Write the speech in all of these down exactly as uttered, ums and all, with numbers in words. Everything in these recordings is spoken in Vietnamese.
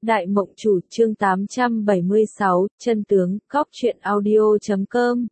Đại Mộng Chủ chương tám trăm bảy mươi sáu, chân tướng, góc truyện audio chấm com.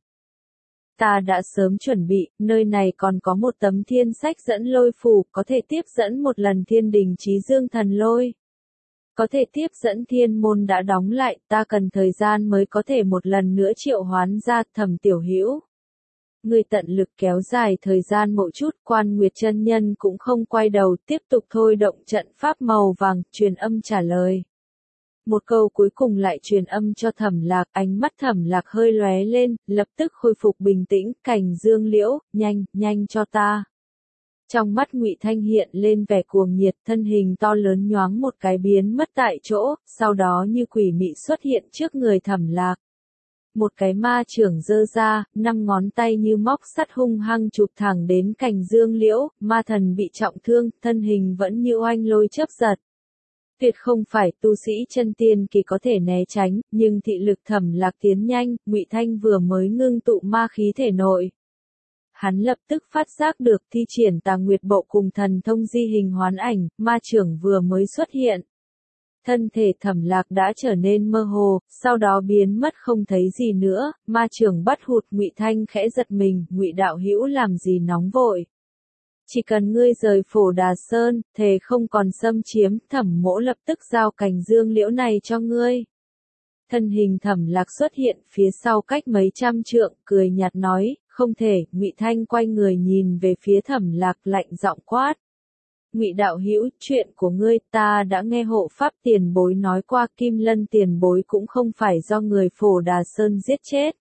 Ta đã sớm chuẩn bị, nơi này còn có một tấm thiên sách dẫn lôi phù, có thể tiếp dẫn một lần thiên đình chí dương thần lôi. Có thể tiếp dẫn thiên môn đã đóng lại, ta cần thời gian mới có thể một lần nữa triệu hoán ra. Thẩm Tiểu Hữu, ngươi tận lực kéo dài thời gian một chút. Quan Nguyệt chân nhân cũng không quay đầu, tiếp tục thôi động trận pháp màu vàng, truyền âm trả lời. Một câu cuối cùng lại truyền âm cho Thẩm Lạc, ánh mắt Thẩm Lạc hơi lóe lên, lập tức khôi phục bình tĩnh. Cảnh Dương Liễu, nhanh, nhanh cho ta. Trong mắt Ngụy Thanh hiện lên vẻ cuồng nhiệt, thân hình to lớn nhoáng một cái biến mất tại chỗ, sau đó như quỷ mị xuất hiện trước người Thẩm Lạc. Một cái ma chưởng giơ ra, năm ngón tay như móc sắt hung hăng chụp thẳng đến Cảnh Dương Liễu. Ma thần bị trọng thương, thân hình vẫn như oanh lôi chớp giật. Tuyệt không phải tu sĩ chân tiên kỳ có thể né tránh, nhưng thị lực Thẩm Lạc tiến nhanh. Ngụy Thanh vừa mới ngưng tụ ma khí thể nội, hắn lập tức phát giác được, thi triển Tà Nguyệt Bộ cùng thần thông di hình hoán ảnh, ma chưởng vừa mới xuất hiện. Thân thể Thẩm Lạc đã trở nên mơ hồ, sau đó biến mất không thấy gì nữa. Ma chưởng bắt hụt. Ngụy Thanh khẽ giật mình, Ngụy đạo hữu làm gì nóng vội? Chỉ cần ngươi rời Phổ Đà Sơn, thề không còn xâm chiếm. Thẩm mỗ lập tức giao Cảnh Dương Liễu này cho ngươi. Thân hình Thẩm Lạc xuất hiện phía sau cách mấy trăm trượng, cười nhạt nói, không thể. Ngụy Thanh quay người nhìn về phía Thẩm Lạc, lạnh giọng quát. Ngụy đạo hữu, chuyện của ngươi ta đã nghe hộ pháp tiền bối nói qua, Kim Lân tiền bối cũng không phải do người Phổ Đà Sơn giết chết.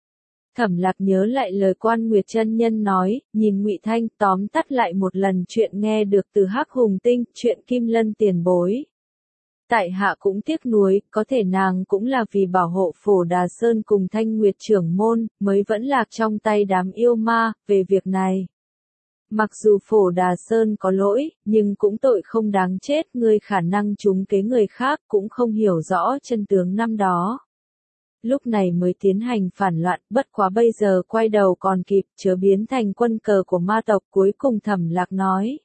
Thẩm Lạc nhớ lại lời Quan Nguyệt chân nhân nói, nhìn Ngụy Thanh, tóm tắt lại một lần chuyện nghe được từ Hắc Hùng Tinh, chuyện Kim Lân tiền bối. Tại hạ cũng tiếc nuối, có thể nàng cũng là vì bảo hộ Phổ Đà Sơn cùng Thanh Nguyệt trưởng môn, mới vẫn lạc trong tay đám yêu ma. Về việc này, mặc dù Phổ Đà Sơn có lỗi, nhưng cũng tội không đáng chết. Ngươi khả năng trúng kế người khác, cũng không hiểu rõ chân tướng năm đó. Lúc này mới tiến hành phản loạn, bất quá bây giờ quay đầu còn kịp, chớ biến thành quân cờ của ma tộc. Cuối cùng Thẩm Lạc nói,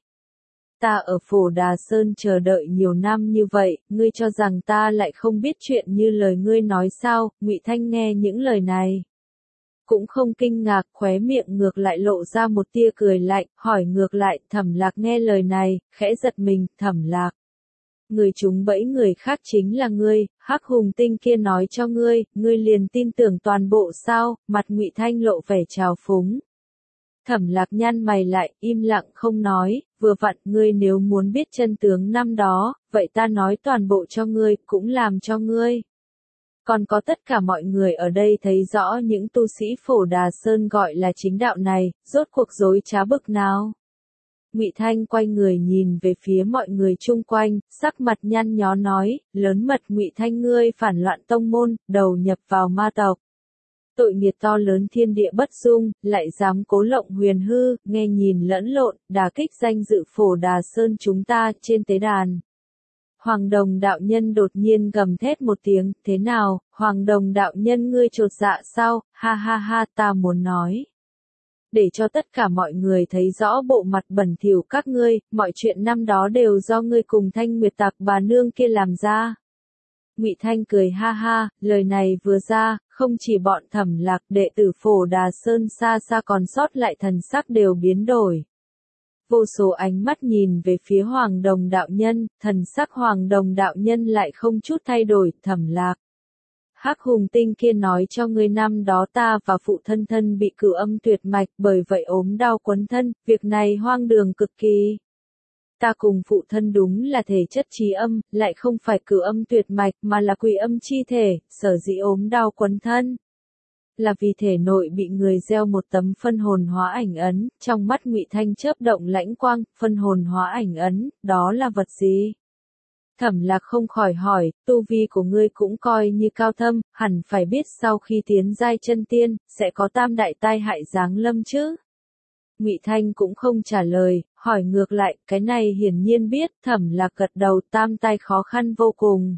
ta ở Phổ Đà Sơn chờ đợi nhiều năm như vậy, ngươi cho rằng ta lại không biết chuyện như lời ngươi nói sao? Ngụy Thanh nghe những lời này, cũng không kinh ngạc, khóe miệng ngược lại lộ ra một tia cười lạnh, hỏi ngược lại. Thẩm Lạc nghe lời này, khẽ giật mình. Thẩm Lạc, người trúng bẫy người khác chính là ngươi, Hắc Hùng Tinh kia nói cho ngươi, ngươi liền tin tưởng toàn bộ sao? Mặt Ngụy Thanh lộ vẻ trào phúng. Thẩm Lạc nhăn mày lại, im lặng không nói. Vừa vặn, ngươi nếu muốn biết chân tướng năm đó, vậy ta nói toàn bộ cho ngươi, cũng làm cho ngươi. Còn có tất cả mọi người ở đây thấy rõ những tu sĩ Phổ Đà Sơn gọi là chính đạo này, rốt cuộc dối trá bực nào. Ngụy Thanh quay người nhìn về phía mọi người chung quanh, sắc mặt nhăn nhó nói, lớn mật Ngụy Thanh, ngươi phản loạn tông môn, đầu nhập vào ma tộc. Tội nghiệp to lớn thiên địa bất dung, lại dám cố lộng huyền hư, nghe nhìn lẫn lộn, đả kích danh dự Phổ Đà Sơn chúng ta. Trên tế đàn, Hoàng Đồng đạo nhân đột nhiên gầm thét một tiếng, thế nào, Hoàng Đồng đạo nhân ngươi chột dạ sao? Ha ha ha, ta muốn nói, để cho tất cả mọi người thấy rõ bộ mặt bẩn thỉu các ngươi, mọi chuyện năm đó đều do ngươi cùng Thanh Nguyệt Tạc bà nương kia làm ra. Ngụy Thanh cười ha ha, lời này vừa ra, không chỉ bọn Thẩm Lạc, đệ tử Phổ Đà Sơn xa xa còn sót lại thần sắc đều biến đổi. Vô số ánh mắt nhìn về phía Hoàng Đồng đạo nhân, thần sắc Hoàng Đồng đạo nhân lại không chút thay đổi. Thẩm Lạc, Hắc Hùng Tinh kia nói cho ngươi năm đó ta và phụ thân thân bị cửu âm tuyệt mạch, bởi vậy ốm đau quấn thân, việc này hoang đường cực kỳ. Ta cùng phụ thân đúng là thể chất trí âm, lại không phải cửu âm tuyệt mạch mà là quỷ âm chi thể, sở dĩ ốm đau quấn thân là vì thể nội bị người gieo một tấm phân hồn hóa ảnh ấn. Trong mắt Ngụy Thanh chớp động lãnh quang, phân hồn hóa ảnh ấn, đó là vật gì? Thẩm Lạc không khỏi hỏi, tu vi của ngươi cũng coi như cao thâm, hẳn phải biết sau khi tiến giai chân tiên, sẽ có tam đại tai hại giáng lâm chứ? Ngụy Thanh cũng không trả lời, hỏi ngược lại, cái này hiển nhiên biết. Thẩm Lạc gật đầu, tam tai khó khăn vô cùng.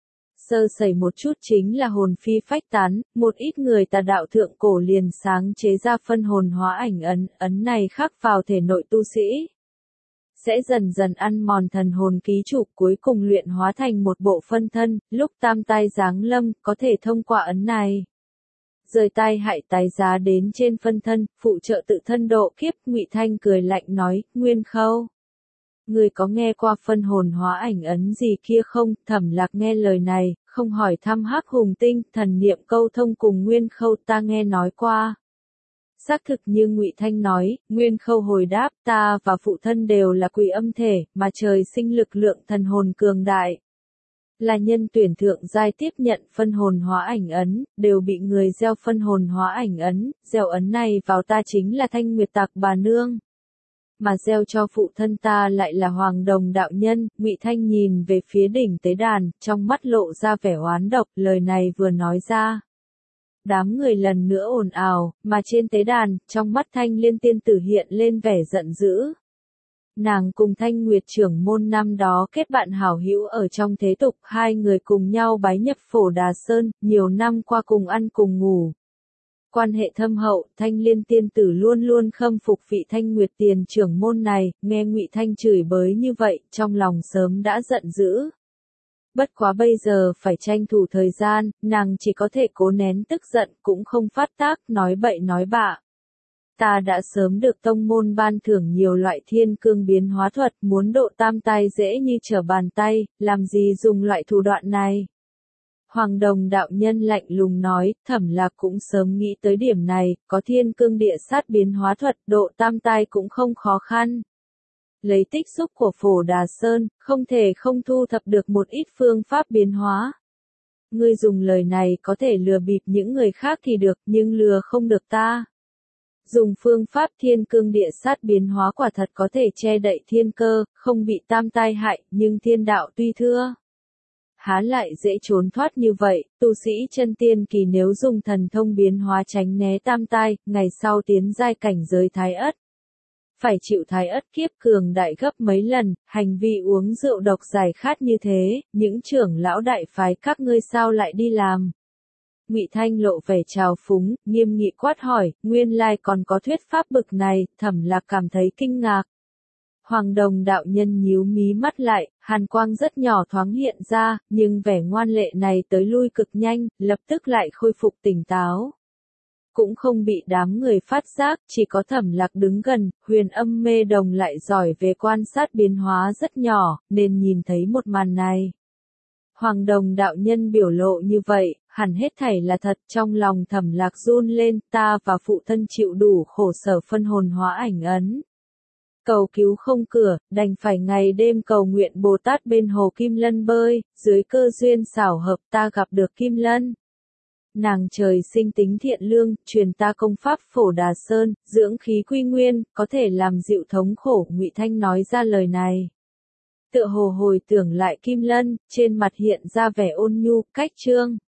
Sơ sẩy một chút chính là hồn phi phách tán, một ít người tà đạo thượng cổ liền sáng chế ra phân hồn hóa ảnh ấn, ấn này khắc vào thể nội tu sĩ. sẽ dần dần ăn mòn thần hồn ký chủ, cuối cùng luyện hóa thành một bộ phân thân, lúc tam tai giáng lâm, có thể thông qua ấn này rời tai hại tái giá đến trên phân thân, phụ trợ tự thân độ kiếp. Ngụy Thanh cười lạnh nói, Nguyên Khâu, người có nghe qua phân hồn hóa ảnh ấn gì kia không? Thẩm Lạc nghe lời này, không hỏi thăm Hắc Hùng Tinh, thần niệm câu thông cùng Nguyên Khâu, ta nghe nói qua. Xác thực như Ngụy Thanh nói, Nguyên Khâu hồi đáp, ta và phụ thân đều là quỷ âm thể, mà trời sinh lực lượng thần hồn cường đại. Là nhân tuyển thượng giai tiếp nhận phân hồn hóa ảnh ấn, đều bị người gieo phân hồn hóa ảnh ấn, gieo ấn này vào ta chính là Thanh Nguyệt Tạc bà nương. Mà gieo cho phụ thân ta lại là Hoàng Đồng đạo nhân. Ngụy Thanh nhìn về phía đỉnh tế đàn, trong mắt lộ ra vẻ oán độc, lời này vừa nói ra. Đám người lần nữa ồn ào, mà trên tế đàn, trong mắt Thanh Liên tiên tử hiện lên vẻ giận dữ. Nàng cùng Thanh Nguyệt trưởng môn năm đó kết bạn hảo hữu ở trong thế tục, hai người cùng nhau bái nhập Phổ Đà Sơn, nhiều năm qua cùng ăn cùng ngủ. Quan hệ thâm hậu, Thanh Liên tiên tử luôn luôn khâm phục vị Thanh Nguyệt tiền trưởng môn này, nghe Ngụy Thanh chửi bới như vậy, trong lòng sớm đã giận dữ. Bất quá bây giờ phải tranh thủ thời gian, nàng chỉ có thể cố nén tức giận, cũng không phát tác, nói bậy nói bạ. Ta đã sớm được tông môn ban thưởng nhiều loại thiên cương biến hóa thuật, muốn độ tam tai dễ như trở bàn tay, làm gì dùng loại thủ đoạn này. Hoàng Đồng đạo nhân lạnh lùng nói, Thẩm Lạc cũng sớm nghĩ tới điểm này, có thiên cương địa sát biến hóa thuật, độ tam tai cũng không khó khăn. Lấy tích xúc của Phổ Đà Sơn, không thể không thu thập được một ít phương pháp biến hóa. Ngươi dùng lời này có thể lừa bịp những người khác thì được, nhưng lừa không được ta. Dùng phương pháp thiên cương địa sát biến hóa quả thật có thể che đậy thiên cơ, không bị tam tai hại, nhưng thiên đạo tuy thưa. Há lại dễ trốn thoát như vậy, tu sĩ chân tiên kỳ nếu dùng thần thông biến hóa tránh né tam tai, ngày sau tiến giai cảnh giới thái ất. Phải chịu thái ất kiếp cường đại gấp mấy lần, hành vi uống rượu độc giải khát như thế, những trưởng lão đại phái các ngươi sao lại đi làm. Ngụy Thanh lộ vẻ trào phúng, nghiêm nghị quát hỏi, nguyên lai còn có thuyết pháp bực này. Thẩm Lạc cảm thấy kinh ngạc. Hoàng Đồng đạo nhân nhíu mí mắt lại, hàn quang rất nhỏ thoáng hiện ra, nhưng vẻ ngoan lệ này tới lui cực nhanh, lập tức lại khôi phục tỉnh táo. Cũng không bị đám người phát giác, chỉ có Thẩm Lạc đứng gần, Huyền Âm Mê Đồng lại giỏi về quan sát biến hóa rất nhỏ, nên nhìn thấy một màn này. Hoàng Đồng đạo nhân biểu lộ như vậy, hẳn hết thảy là thật, trong lòng Thẩm Lạc run lên, ta và phụ thân chịu đủ khổ sở phân hồn hóa ảnh ấn. Cầu cứu không cửa, đành phải ngày đêm cầu nguyện Bồ Tát bên hồ Kim Lân bơi, dưới cơ duyên xảo hợp ta gặp được Kim Lân. Nàng trời sinh tính thiện lương, truyền ta công pháp Phổ Đà Sơn, dưỡng khí quy nguyên, có thể làm dịu thống khổ. Ngụy Thanh nói ra lời này. Tựa hồ hồi tưởng lại Kim Lân, trên mặt hiện ra vẻ ôn nhu, cách trương.